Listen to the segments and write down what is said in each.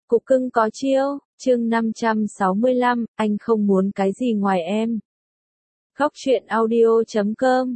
Cục cưng có chiêu, chương 565, anh không muốn cái gì ngoài em. Góc truyện audio.com.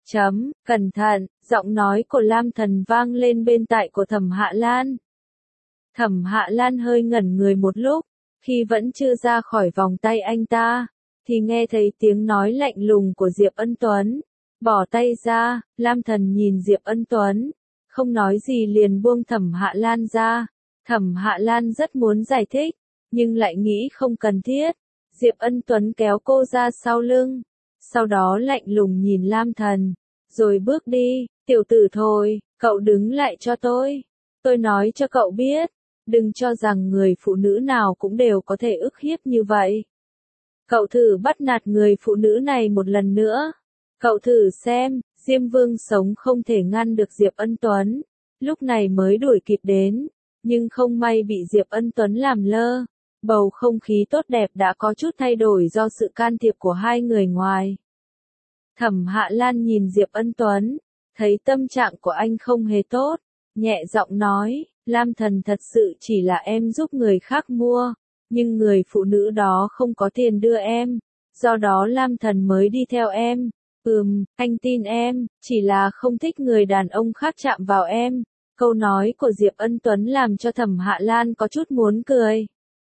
Cẩn thận, giọng nói của Lam Thần vang lên bên tai của Thẩm Hạ Lan. Thẩm Hạ Lan hơi ngẩn người một lúc, khi vẫn chưa ra khỏi vòng tay anh ta, thì nghe thấy tiếng nói lạnh lùng của Diệp Ân Tuấn. Bỏ tay ra, Lam Thần nhìn Diệp Ân Tuấn, không nói gì liền buông Thẩm Hạ Lan ra. Thẩm Hạ Lan rất muốn giải thích, nhưng lại nghĩ không cần thiết. Diệp Ân Tuấn kéo cô ra sau lưng, sau đó lạnh lùng nhìn Lam Thần, rồi bước đi. Tiểu tử thôi, cậu đứng lại cho tôi. Tôi nói cho cậu biết, đừng cho rằng người phụ nữ nào cũng đều có thể ức hiếp như vậy. Cậu thử bắt nạt người phụ nữ này một lần nữa. Cậu thử xem, Diêm Vương sống không thể ngăn được Diệp Ân Tuấn, lúc này mới đuổi kịp đến. Nhưng không may bị Diệp Ân Tuấn làm lơ, bầu không khí tốt đẹp đã có chút thay đổi do sự can thiệp của hai người ngoài. Thẩm Hạ Lan nhìn Diệp Ân Tuấn, thấy tâm trạng của anh không hề tốt, nhẹ giọng nói, Lam Thần thật sự chỉ là em giúp người khác mua, nhưng người phụ nữ đó không có tiền đưa em, do đó Lam Thần mới đi theo em. Anh tin em, chỉ là không thích người đàn ông khác chạm vào em. Câu nói của Diệp Ân Tuấn làm cho Thẩm Hạ Lan có chút muốn cười.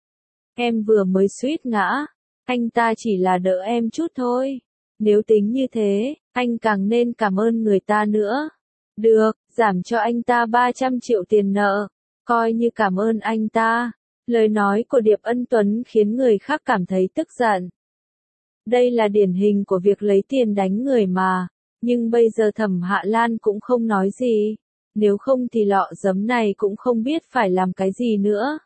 Em vừa mới suýt ngã, anh ta chỉ là đỡ em chút thôi. Nếu tính như thế, anh càng nên cảm ơn người ta nữa. Được, giảm cho anh ta 300 triệu tiền nợ, coi như cảm ơn anh ta. Lời nói của Diệp Ân Tuấn khiến người khác cảm thấy tức giận. Đây là điển hình của việc lấy tiền đánh người mà, nhưng bây giờ Thẩm Hạ Lan cũng không nói gì. Nếu không thì lọ giấm này cũng không biết phải làm cái gì nữa.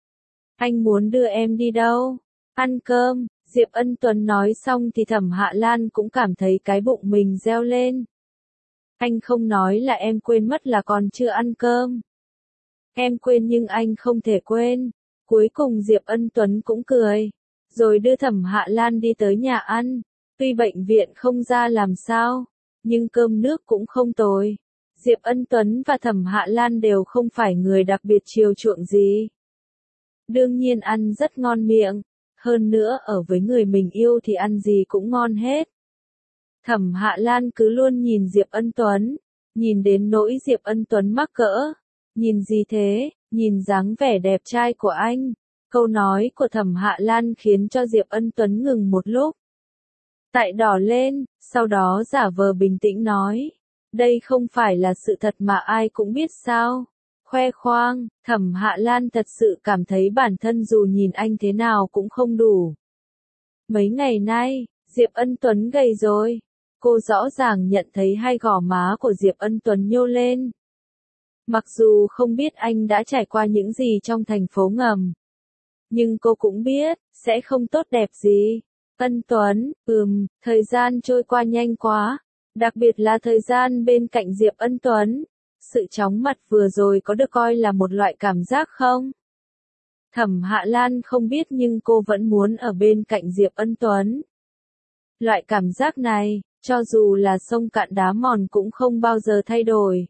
Anh muốn đưa em đi đâu? Ăn cơm. Diệp Ân Tuấn nói xong thì Thẩm Hạ Lan cũng cảm thấy cái bụng mình reo lên. Anh không nói là em quên mất là còn chưa ăn cơm. Em quên nhưng anh không thể quên. Cuối cùng Diệp Ân Tuấn cũng cười, rồi đưa Thẩm Hạ Lan đi tới nhà ăn. Tuy bệnh viện không ra làm sao, nhưng cơm nước cũng không tồi. Diệp Ân Tuấn và Thẩm Hạ Lan đều không phải người đặc biệt chiều chuộng gì. Đương nhiên ăn rất ngon miệng, hơn nữa ở với người mình yêu thì ăn gì cũng ngon hết. Thẩm Hạ Lan cứ luôn nhìn Diệp Ân Tuấn, nhìn đến nỗi Diệp Ân Tuấn mắc cỡ. Nhìn gì thế, nhìn dáng vẻ đẹp trai của anh. Câu nói của Thẩm Hạ Lan khiến cho Diệp Ân Tuấn ngừng một lúc. Tại đỏ lên, sau đó giả vờ bình tĩnh nói. Đây không phải là sự thật mà ai cũng biết sao. Khoe khoang, Thẩm Hạ Lan thật sự cảm thấy bản thân dù nhìn anh thế nào cũng không đủ. Mấy ngày nay, Diệp Ân Tuấn gầy rồi. Cô rõ ràng nhận thấy hai gò má của Diệp Ân Tuấn nhô lên. Mặc dù không biết anh đã trải qua những gì trong thành phố ngầm, nhưng cô cũng biết, sẽ không tốt đẹp gì. Ân Tuấn, thời gian trôi qua nhanh quá. Đặc biệt là thời gian bên cạnh Diệp Ân Tuấn. Sự chóng mặt vừa rồi có được coi là một loại cảm giác không? Thẩm Hạ Lan không biết nhưng cô vẫn muốn ở bên cạnh Diệp Ân Tuấn. Loại cảm giác này, cho dù là sông cạn đá mòn cũng không bao giờ thay đổi.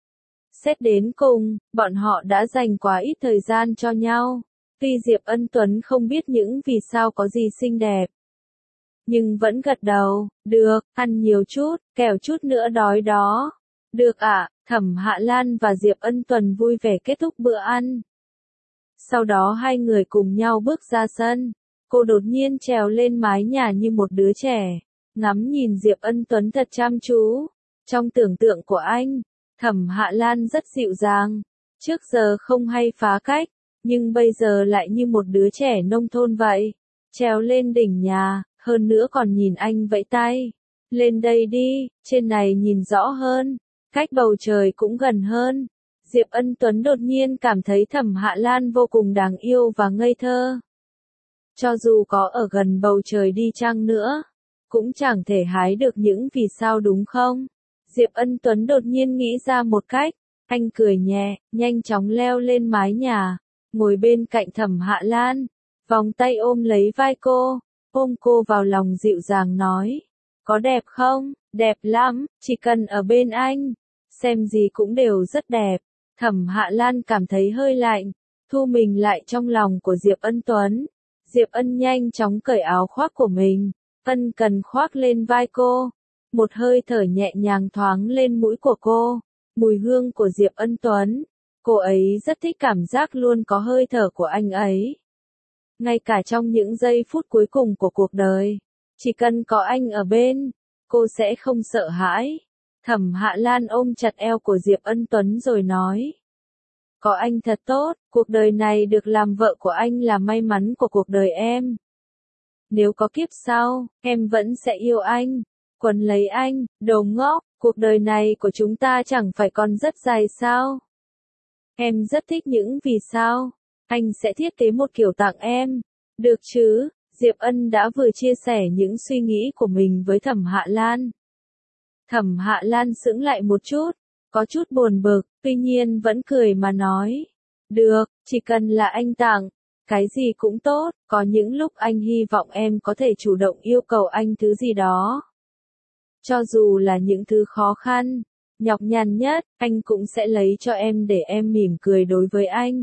Xét đến cùng, bọn họ đã dành quá ít thời gian cho nhau. Tuy Diệp Ân Tuấn không biết những vì sao có gì xinh đẹp, nhưng vẫn gật đầu, được, ăn nhiều chút, kẻo chút nữa đói đó. Được ạ, Thẩm Hạ Lan và Diệp Ân Tuấn vui vẻ kết thúc bữa ăn. Sau đó hai người cùng nhau bước ra sân. Cô đột nhiên trèo lên mái nhà như một đứa trẻ, ngắm nhìn Diệp Ân Tuấn thật chăm chú. Trong tưởng tượng của anh, Thẩm Hạ Lan rất dịu dàng, trước giờ không hay phá cách, nhưng bây giờ lại như một đứa trẻ nông thôn vậy. Trèo lên đỉnh nhà, hơn nữa còn nhìn anh vẫy tay. Lên đây đi, trên này nhìn rõ hơn, cách bầu trời cũng gần hơn. Diệp Ân Tuấn đột nhiên cảm thấy Thẩm Hạ Lan vô cùng đáng yêu và ngây thơ. Cho dù có ở gần bầu trời đi chăng nữa, cũng chẳng thể hái được những vì sao đúng không? Diệp Ân Tuấn đột nhiên nghĩ ra một cách, anh cười nhẹ, nhanh chóng leo lên mái nhà, ngồi bên cạnh Thẩm Hạ Lan, vòng tay ôm lấy vai cô, ôm cô vào lòng dịu dàng nói, có đẹp không? Đẹp lắm, chỉ cần ở bên anh, xem gì cũng đều rất đẹp. Thẩm Hạ Lan cảm thấy hơi lạnh, thu mình lại trong lòng của Diệp Ân Tuấn. Diệp Ân nhanh chóng cởi áo khoác của mình, ân cần khoác lên vai cô. Một hơi thở nhẹ nhàng thoáng lên mũi của cô, mùi hương của Diệp Ân Tuấn. Cô ấy rất thích cảm giác luôn có hơi thở của anh ấy. Ngay cả trong những giây phút cuối cùng của cuộc đời, chỉ cần có anh ở bên, cô sẽ không sợ hãi. Thẩm Hạ Lan ôm chặt eo của Diệp Ân Tuấn rồi nói. Có anh thật tốt, cuộc đời này được làm vợ của anh là may mắn của cuộc đời em. Nếu có kiếp sau, em vẫn sẽ yêu anh, quấn lấy anh, đồ ngốc, cuộc đời này của chúng ta chẳng phải còn rất dài sao? Em rất thích những vì sao. Anh sẽ thiết kế một kiểu tặng em. Được chứ? Diệp Ân đã vừa chia sẻ những suy nghĩ của mình với Thẩm Hạ Lan. Thẩm Hạ Lan sững lại một chút, có chút buồn bực, tuy nhiên vẫn cười mà nói. Được, chỉ cần là anh tặng, cái gì cũng tốt, có những lúc anh hy vọng em có thể chủ động yêu cầu anh thứ gì đó. Cho dù là những thứ khó khăn, nhọc nhằn nhất, anh cũng sẽ lấy cho em để em mỉm cười đối với anh.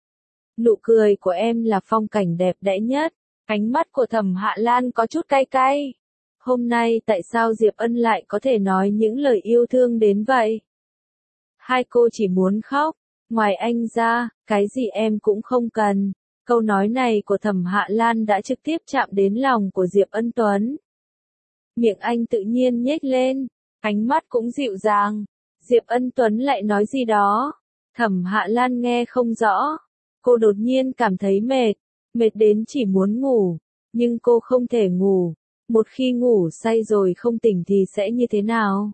Nụ cười của em là phong cảnh đẹp đẽ nhất. Ánh mắt của Thẩm Hạ Lan có chút cay cay. Hôm nay tại sao Diệp Ân lại có thể nói những lời yêu thương đến vậy? Hai cô chỉ muốn khóc. Ngoài anh ra, cái gì em cũng không cần. Câu nói này của Thẩm Hạ Lan đã trực tiếp chạm đến lòng của Diệp Ân Tuấn. Miệng anh tự nhiên nhếch lên, ánh mắt cũng dịu dàng. Diệp Ân Tuấn lại nói gì đó. Thẩm Hạ Lan nghe không rõ. Cô đột nhiên cảm thấy mệt đến chỉ muốn ngủ, nhưng cô không thể ngủ. Một khi ngủ say rồi không tỉnh thì sẽ như thế nào?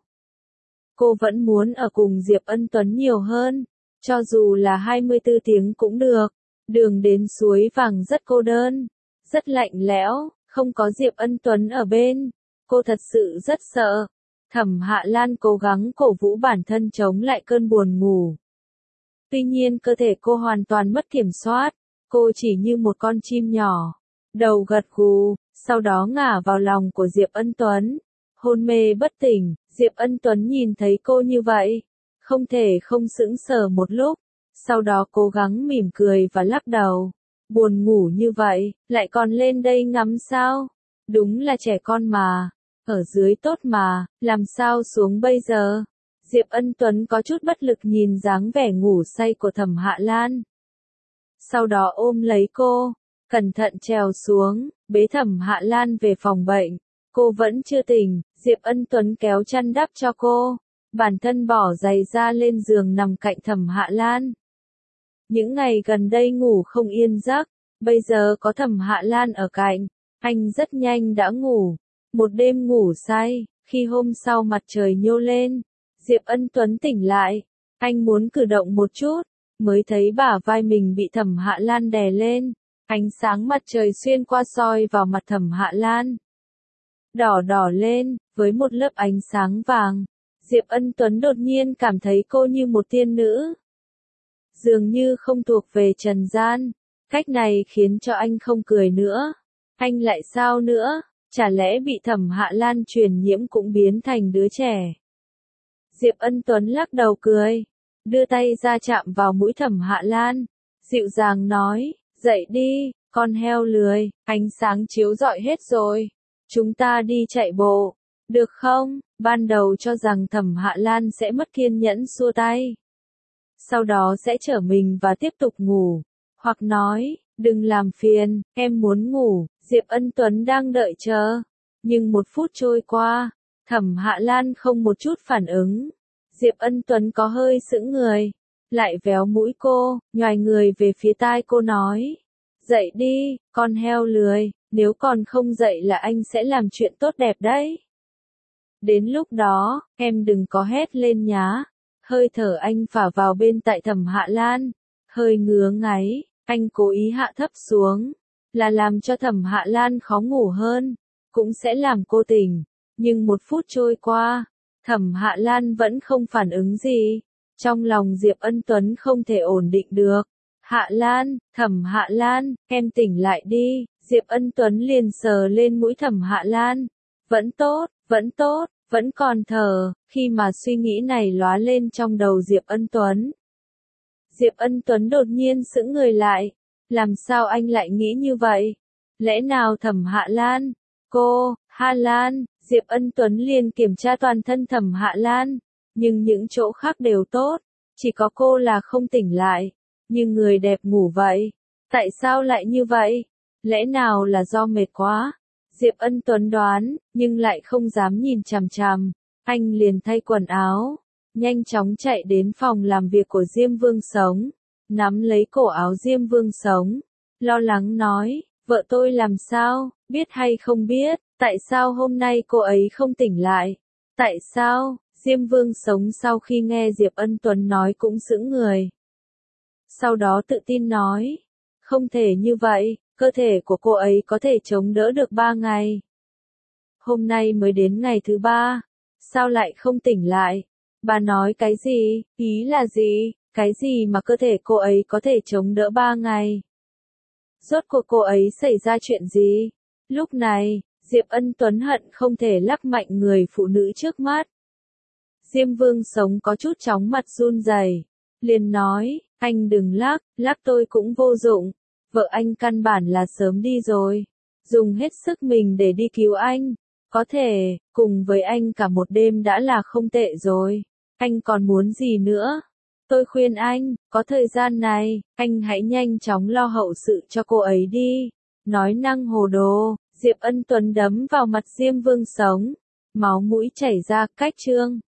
Cô vẫn muốn ở cùng Diệp Ân Tuấn nhiều hơn, cho dù là 24 tiếng cũng được. Đường đến suối vàng rất cô đơn, rất lạnh lẽo, không có Diệp Ân Tuấn ở bên. Cô thật sự rất sợ. Thẩm Hạ Lan cố gắng cổ vũ bản thân chống lại cơn buồn ngủ. Tuy nhiên cơ thể cô hoàn toàn mất kiểm soát. Cô chỉ như một con chim nhỏ, đầu gật gù, sau đó ngả vào lòng của Diệp Ân Tuấn. Hôn mê bất tỉnh, Diệp Ân Tuấn nhìn thấy cô như vậy, không thể không sững sờ một lúc, sau đó cố gắng mỉm cười và lắc đầu. Buồn ngủ như vậy, lại còn lên đây ngắm sao? Đúng là trẻ con mà, ở dưới tốt mà, làm sao xuống bây giờ? Diệp Ân Tuấn có chút bất lực nhìn dáng vẻ ngủ say của Thẩm Hạ Lan. Sau đó ôm lấy cô, cẩn thận trèo xuống, bế Thẩm Hạ Lan về phòng bệnh. Cô vẫn chưa tỉnh, Diệp Ân Tuấn kéo chăn đắp cho cô, bản thân bỏ giày ra lên giường nằm cạnh Thẩm Hạ Lan. Những ngày gần đây ngủ không yên giấc, bây giờ có Thẩm Hạ Lan ở cạnh, anh rất nhanh đã ngủ. Một đêm ngủ say, khi hôm sau mặt trời nhô lên, Diệp Ân Tuấn tỉnh lại, anh muốn cử động một chút, mới thấy bả vai mình bị Thẩm Hạ Lan đè lên, ánh sáng mặt trời xuyên qua soi vào mặt Thẩm Hạ Lan. Đỏ đỏ lên, với một lớp ánh sáng vàng, Diệp Ân Tuấn đột nhiên cảm thấy cô như một tiên nữ. Dường như không thuộc về trần gian, cách này khiến cho anh không cười nữa. Anh lại sao nữa, chả lẽ bị Thẩm Hạ Lan truyền nhiễm cũng biến thành đứa trẻ. Diệp Ân Tuấn lắc đầu cười, đưa tay ra chạm vào mũi Thẩm Hạ Lan, dịu dàng nói, dậy đi, con heo lười, ánh sáng chiếu rọi hết rồi, chúng ta đi chạy bộ, được không? Ban đầu cho rằng Thẩm Hạ Lan sẽ mất kiên nhẫn xua tay, sau đó sẽ trở mình và tiếp tục ngủ, hoặc nói, đừng làm phiền, em muốn ngủ. Diệp Ân Tuấn đang đợi chờ, nhưng 1 phút trôi qua, Thẩm Hạ Lan không một chút phản ứng. Diệp Ân Tuấn có hơi sững người, lại véo mũi cô, nhoài người về phía tai cô nói, dậy đi, con heo lười, nếu còn không dậy là anh sẽ làm chuyện tốt đẹp đấy. Đến lúc đó, em đừng có hét lên nhá. Hơi thở anh phả vào bên tai Thẩm Hạ Lan, hơi ngứa ngáy, anh cố ý hạ thấp xuống, là làm cho Thẩm Hạ Lan khó ngủ hơn, cũng sẽ làm cô tỉnh. Nhưng 1 phút trôi qua, Thẩm Hạ Lan vẫn không phản ứng gì. Trong lòng Diệp Ân Tuấn không thể ổn định được. Hạ Lan, Thẩm Hạ Lan, em tỉnh lại đi. Diệp Ân Tuấn liền sờ lên mũi Thẩm Hạ Lan. Vẫn tốt, vẫn còn thở. Khi mà suy nghĩ này lóa lên trong đầu Diệp Ân Tuấn, Diệp Ân Tuấn đột nhiên sững người lại. Làm sao anh lại nghĩ như vậy? Lẽ nào Thẩm Hạ Lan? Cô, Hạ Lan, Diệp Ân Tuấn liền kiểm tra toàn thân Thẩm Hạ Lan. Nhưng những chỗ khác đều tốt. Chỉ có cô là không tỉnh lại. Như người đẹp ngủ vậy. Tại sao lại như vậy? Lẽ nào là do mệt quá? Diệp Ân Tuấn đoán, nhưng lại không dám nhìn chằm chằm. Anh liền thay quần áo. Nhanh chóng chạy đến phòng làm việc của Diêm Vương Sống. Nắm lấy cổ áo Diêm Vương Sống. Lo lắng nói, vợ tôi làm sao, biết hay không biết, tại sao hôm nay cô ấy không tỉnh lại? Tại sao? Diêm Vương Sống sau khi nghe Diệp Ân Tuấn nói cũng sững người. Sau đó tự tin nói, không thể như vậy, cơ thể của cô ấy có thể chống đỡ được 3 ngày. Hôm nay mới đến ngày thứ 3, sao lại không tỉnh lại? Bà nói cái gì, ý là gì, cái gì mà cơ thể cô ấy có thể chống đỡ 3 ngày? Rốt cuộc cô ấy xảy ra chuyện gì? Lúc này, Diệp Ân Tuấn hận không thể lắc mạnh người phụ nữ trước mắt. Diêm Vương Sống có chút chóng mặt run rẩy, liền nói, anh đừng lắc tôi cũng vô dụng. Vợ anh căn bản là sớm đi rồi. Dùng hết sức mình để đi cứu anh. Có thể, cùng với anh cả một đêm đã là không tệ rồi. Anh còn muốn gì nữa? Tôi khuyên anh, có thời gian này, anh hãy nhanh chóng lo hậu sự cho cô ấy đi. Nói năng hồ đồ, Diệp Ân Tuấn đấm vào mặt Diêm Vương Sống. Máu mũi chảy ra, cách trương.